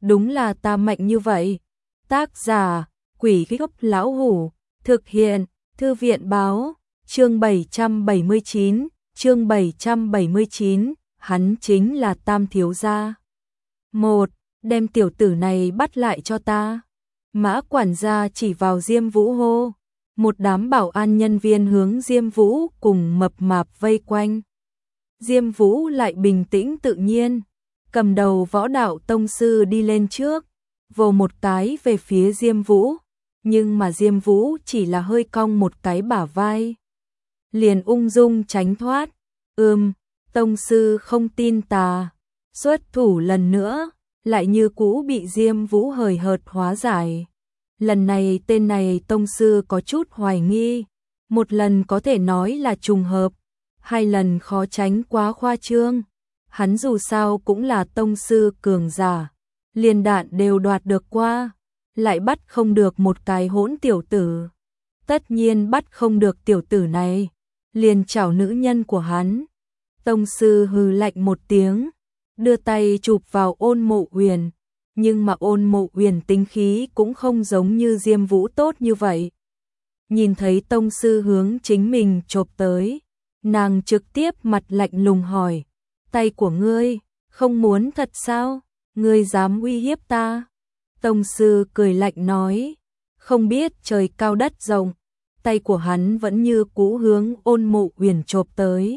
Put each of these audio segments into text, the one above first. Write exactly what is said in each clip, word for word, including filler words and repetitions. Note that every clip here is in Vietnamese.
đúng là ta mạnh như vậy. Tác giả, Quỷ Gốc Lão Hủ, thực hiện, Thư viện báo, chương bảy trăm bảy mươi chín, chương bảy trăm bảy mươi chín, hắn chính là Tam thiếu gia. Một, đem tiểu tử này bắt lại cho ta. Mã quản gia chỉ vào Diêm Vũ hô. Một đám bảo an nhân viên hướng Diêm Vũ cùng mập mạp vây quanh. Diêm Vũ lại bình tĩnh tự nhiên, cầm đầu võ đạo tông sư đi lên trước, vồ một cái về phía Diêm Vũ, nhưng mà Diêm Vũ chỉ là hơi cong một cái bả vai, liền ung dung tránh thoát. Ừm, tông sư không tin tà, xuất thủ lần nữa, lại như cũ bị Diêm Vũ hời hợt hóa giải. Lần này tên này tông sư có chút hoài nghi, một lần có thể nói là trùng hợp, hai lần khó tránh quá khoa trương. Hắn dù sao cũng là tông sư cường giả, liền đạn đều đoạt được qua, lại bắt không được một cái hỗn tiểu tử. Tất nhiên bắt không được tiểu tử này, liền chảo nữ nhân của hắn. Tông sư hừ lạnh một tiếng, đưa tay chụp vào Ôn Mộ Uyển, nhưng mà Ôn Mộ Uyển tính khí cũng không giống như Diêm Vũ tốt như vậy. Nhìn thấy tông sư hướng chính mình chộp tới, nàng trực tiếp mặt lạnh lùng hỏi, tay của ngươi, không muốn thật sao? Ngươi dám uy hiếp ta? Tông sư cười lạnh nói, không biết trời cao đất rộng, tay của hắn vẫn như cũ hướng Ôn Mộ Uyển chộp tới.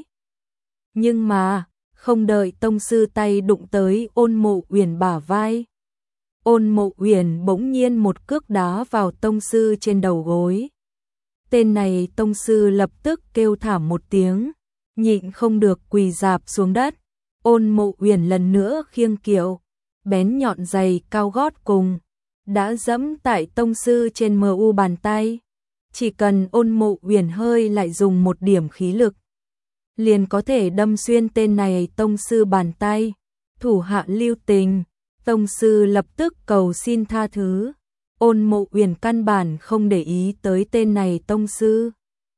Nhưng mà, không đợi tông sư tay đụng tới Ôn Mộ Uyển bả vai, Ôn Mộ Uyển bỗng nhiên một cước đá vào tông sư trên đầu gối. Tên này tông sư lập tức kêu thảm một tiếng, nhịn không được quỳ rạp xuống đất. Ôn Mộ Uyển lần nữa khiêng kiệu, bén nhọn giày cao gót cùng, đã dẫm tại tông sư trên mờ u bàn tay. Chỉ cần Ôn Mộ Uyển hơi lại dùng một điểm khí lực, liền có thể đâm xuyên tên này tông sư bàn tay. Thủ hạ lưu tình, tông sư lập tức cầu xin tha thứ. Ôn Mộ Uyển căn bản không để ý tới tên này tông sư,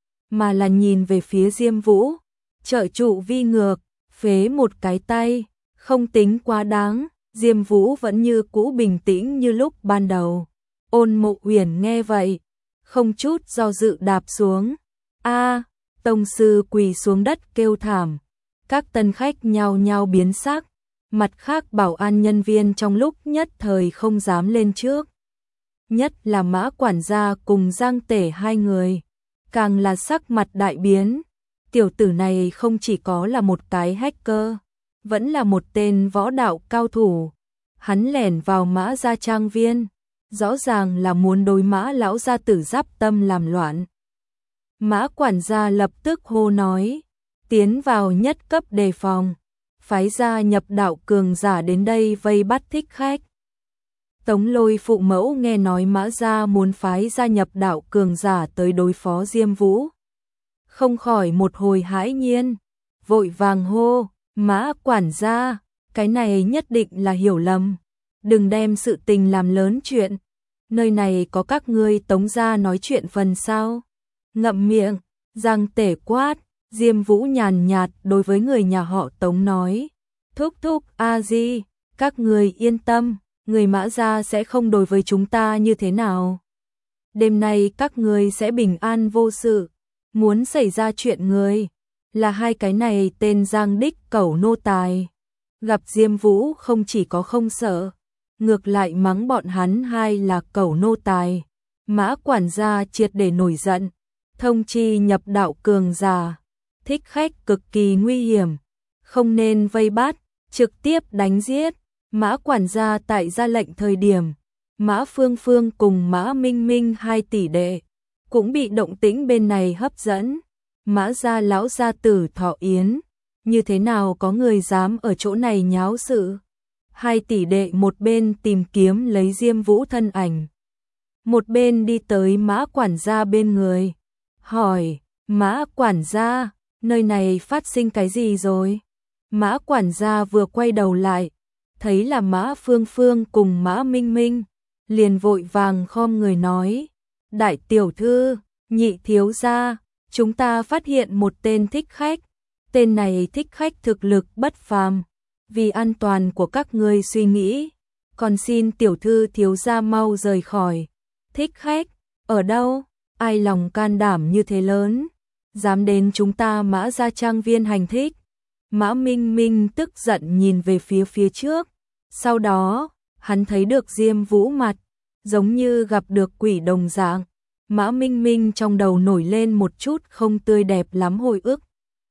mà là nhìn về phía Diêm Vũ, trợ trụ vi ngược, phế một cái tay, không tính quá đáng. Diêm Vũ vẫn như cũ bình tĩnh như lúc ban đầu. Ôn Mộ Uyển nghe vậy, không chút do dự đạp xuống. A, tông sư quỳ xuống đất kêu thảm. Các tân khách nhao nhao biến sắc, mặt khác bảo an nhân viên trong lúc nhất thời không dám lên trước. Nhất là Mã quản gia cùng Giang Tể hai người, càng là sắc mặt đại biến. Tiểu tử này không chỉ có là một cái hacker, vẫn là một tên võ đạo cao thủ. Hắn lẻn vào Mã gia trang viên, rõ ràng là muốn đối Mã lão gia tử giáp tâm làm loạn. Mã quản gia lập tức hô nói, tiến vào nhất cấp đề phòng, phái gia nhập đạo cường giả đến đây vây bắt thích khách. Tống Lôi phụ mẫu nghe nói Mã gia muốn phái gia nhập đạo cường giả tới đối phó Diêm Vũ, không khỏi một hồi hãi nhiên, vội vàng hô, Mã quản gia, cái này nhất định là hiểu lầm, đừng đem sự tình làm lớn chuyện, nơi này có các ngươi Tống gia nói chuyện phần sao? Ngậm miệng. Giang Tể quát. Diêm Vũ nhàn nhạt đối với người nhà họ Tống nói, thúc thúc a di, các người yên tâm, người Mã gia sẽ không đối với chúng ta như thế nào. Đêm nay các người sẽ bình an vô sự, muốn xảy ra chuyện người là hai cái này tên Giang đích cẩu nô tài. Gặp Diêm Vũ không chỉ có không sợ, ngược lại mắng bọn hắn hai là cẩu nô tài. Mã quản gia triệt để nổi giận, thông chi nhập đạo cường giả, thích khách cực kỳ nguy hiểm, không nên vây bắt, trực tiếp đánh giết. Mã quản gia tại ra lệnh thời điểm, Mã Phương Phương cùng Mã Minh Minh hai tỷ đệ cũng bị động tĩnh bên này hấp dẫn. Mã gia lão gia tử Thọ Yến, như thế nào có người dám ở chỗ này nháo sự. Hai tỷ đệ một bên tìm kiếm lấy Diêm Vũ thân ảnh, một bên đi tới Mã quản gia bên người, hỏi, Mã quản gia, nơi này phát sinh cái gì rồi? Mã quản gia vừa quay đầu lại, thấy là Mã Phương Phương cùng Mã Minh Minh, liền vội vàng khom người nói, đại tiểu thư, nhị thiếu gia, chúng ta phát hiện một tên thích khách, tên này thích khách thực lực bất phàm, vì an toàn của các ngươi suy nghĩ, còn xin tiểu thư thiếu gia mau rời khỏi. Thích khách, ở đâu? Ai lòng can đảm như thế lớn, dám đến chúng ta Mã gia trang viên hành thích. Mã Minh Minh tức giận nhìn về phía phía trước, sau đó, hắn thấy được Diêm Vũ mặt, giống như gặp được quỷ đồng dạng. Mã Minh Minh trong đầu nổi lên một chút không tươi đẹp lắm hồi ức.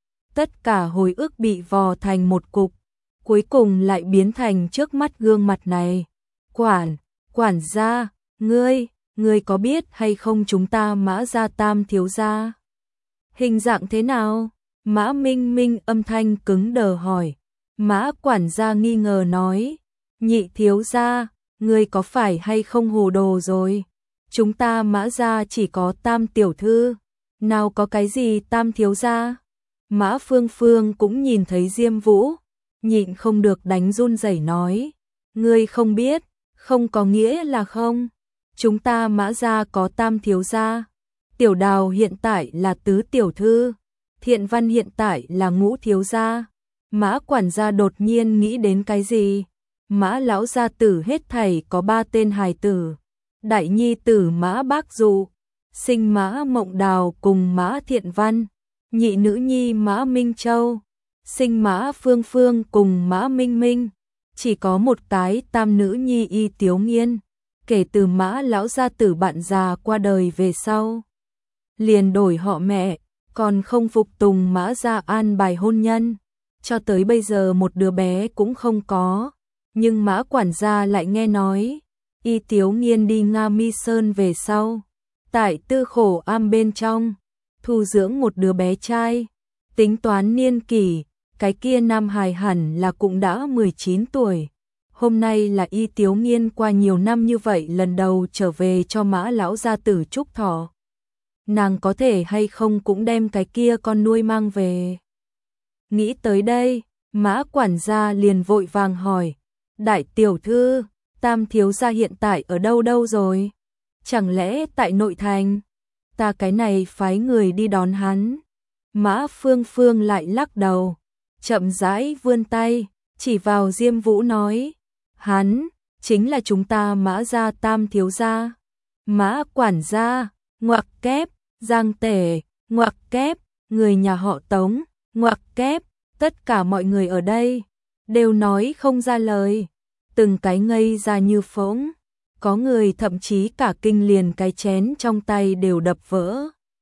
Tất cả hồi ức bị vò thành một cục, cuối cùng lại biến thành trước mắt gương mặt này. Quản, quản gia, ngươi, ngươi có biết hay không chúng ta Mã gia tam thiếu gia? Hình dạng thế nào? Mã Minh Minh âm thanh cứng đờ hỏi. Mã quản gia nghi ngờ nói, nhị thiếu gia, ngươi có phải hay không hồ đồ rồi? Chúng ta Mã gia chỉ có tam tiểu thư, nào có cái gì tam thiếu gia? Mã Phương Phương cũng nhìn thấy Diêm Vũ, nhịn không được đánh run rẩy nói, ngươi không biết, không có nghĩa là không. Chúng ta Mã gia có tam thiếu gia, Tiểu Đào hiện tại là tứ tiểu thư, Thiện Văn hiện tại là ngũ thiếu gia. Mã quản gia đột nhiên nghĩ đến cái gì? Mã lão gia tử hết thảy có ba tên hài tử. Đại nhi tử Mã Bác Dụ, sinh Mã Mộng Đào cùng Mã Thiện Văn. Nhị nữ nhi Mã Minh Châu, sinh Mã Phương Phương cùng Mã Minh Minh. Chỉ có một cái tam nữ nhi Y Tiếu Nghiên. Kể từ Mã lão gia tử bạn già qua đời về sau, liền đổi họ mẹ, còn không phục tùng Mã gia an bài hôn nhân. Cho tới bây giờ một đứa bé cũng không có. Nhưng Mã quản gia lại nghe nói, Y Tiếu Nghiên đi Nga Mi Sơn về sau, tại Tư Khổ Am bên trong, thu dưỡng một đứa bé trai. Tính toán niên kỷ, cái kia nam hài hẳn là cũng đã mười chín tuổi. Hôm nay là Y Tiếu Nghiên qua nhiều năm như vậy lần đầu trở về cho Mã lão gia tử chúc thọ. Nàng có thể hay không cũng đem cái kia con nuôi mang về. Nghĩ tới đây, Mã quản gia liền vội vàng hỏi, đại tiểu thư, tam thiếu gia hiện tại ở đâu đâu rồi? Chẳng lẽ tại nội thành? Ta cái này phái người đi đón hắn. Mã Phương Phương lại lắc đầu, chậm rãi vươn tay, chỉ vào Diêm Vũ nói, hắn, chính là chúng ta Mã gia tam thiếu gia. Mã quản gia, ngoặc kép, Giang Tể, ngoặc kép, người nhà họ Tống, ngoặc kép, tất cả mọi người ở đây đều nói không ra lời, từng cái ngây ra như phỗng, có người thậm chí cả kinh liền cái chén trong tay đều đập vỡ.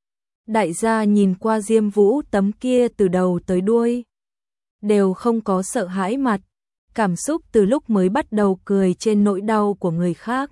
Đại gia nhìn qua Diêm Vũ tấm kia từ đầu tới đuôi, đều không có sợ hãi mặt, cảm xúc từ lúc mới bắt đầu cười trên nỗi đau của người khác,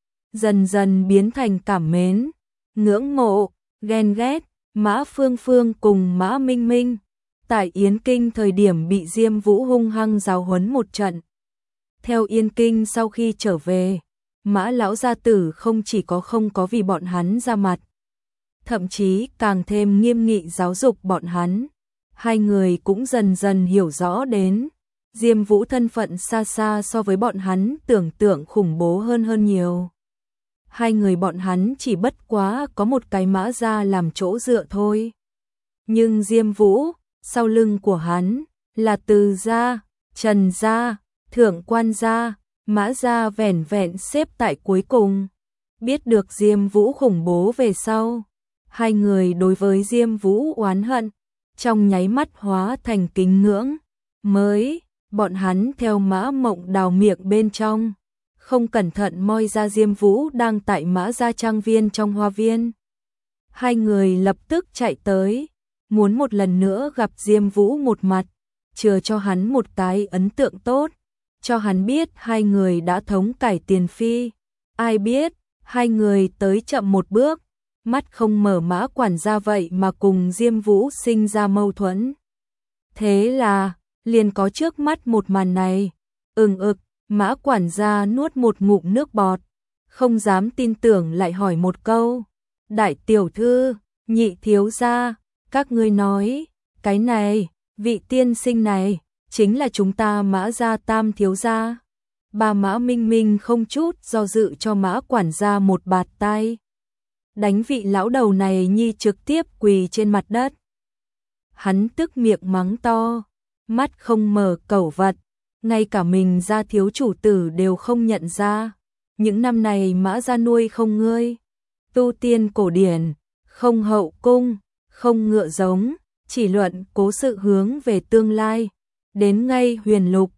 dần dần biến thành cảm mến, ngưỡng mộ, ghen ghét. Mã Phương Phương cùng Mã Minh Minh tại Yến Kinh thời điểm bị Diêm Vũ hung hăng giáo huấn một trận. Theo Yên Kinh sau khi trở về, Mã lão gia tử không chỉ có không có vì bọn hắn ra mặt, thậm chí càng thêm nghiêm nghị giáo dục bọn hắn. Hai người cũng dần dần hiểu rõ đến, Diêm Vũ thân phận xa xa so với bọn hắn tưởng tượng khủng bố hơn hơn nhiều. Hai người bọn hắn chỉ bất quá có một cái Mã gia làm chỗ dựa thôi. Nhưng Diêm Vũ, sau lưng của hắn là Từ gia, Trần gia, Thượng Quan gia, Mã gia vẻn vẹn xếp tại cuối cùng. Biết được Diêm Vũ khủng bố về sau, hai người đối với Diêm Vũ oán hận, trong nháy mắt hóa thành kính ngưỡng. Mới, bọn hắn theo Mã Mộng Đào miệng bên trong, không cẩn thận moi ra Diêm Vũ đang tại Mã gia trang viên trong hoa viên. Hai người lập tức chạy tới, muốn một lần nữa gặp Diêm Vũ một mặt, chừa cho hắn một cái ấn tượng tốt, cho hắn biết hai người đã thống cải tiền phi. Ai biết, hai người tới chậm một bước, mắt không mở Mã quản gia vậy mà cùng Diêm Vũ sinh ra mâu thuẫn. Thế là, liền có trước mắt một màn này. Ừng ực, Mã quản gia nuốt một ngụm nước bọt, không dám tin tưởng lại hỏi một câu. Đại tiểu thư, nhị thiếu gia, các ngươi nói, cái này, vị tiên sinh này, chính là chúng ta Mã gia tam thiếu gia. Bà Mã Minh Minh không chút do dự cho Mã quản gia một bạt tay, đánh vị lão đầu này nhi trực tiếp quỳ trên mặt đất. Hắn tức miệng mắng to, mắt không mở cẩu vật, ngay cả mình gia thiếu chủ tử đều không nhận ra. Những năm này Mã gia nuôi không ngươi, tu tiên cổ điển, không hậu cung, không ngựa giống, chỉ luận cố sự hướng về tương lai. Đến ngay huyền lục,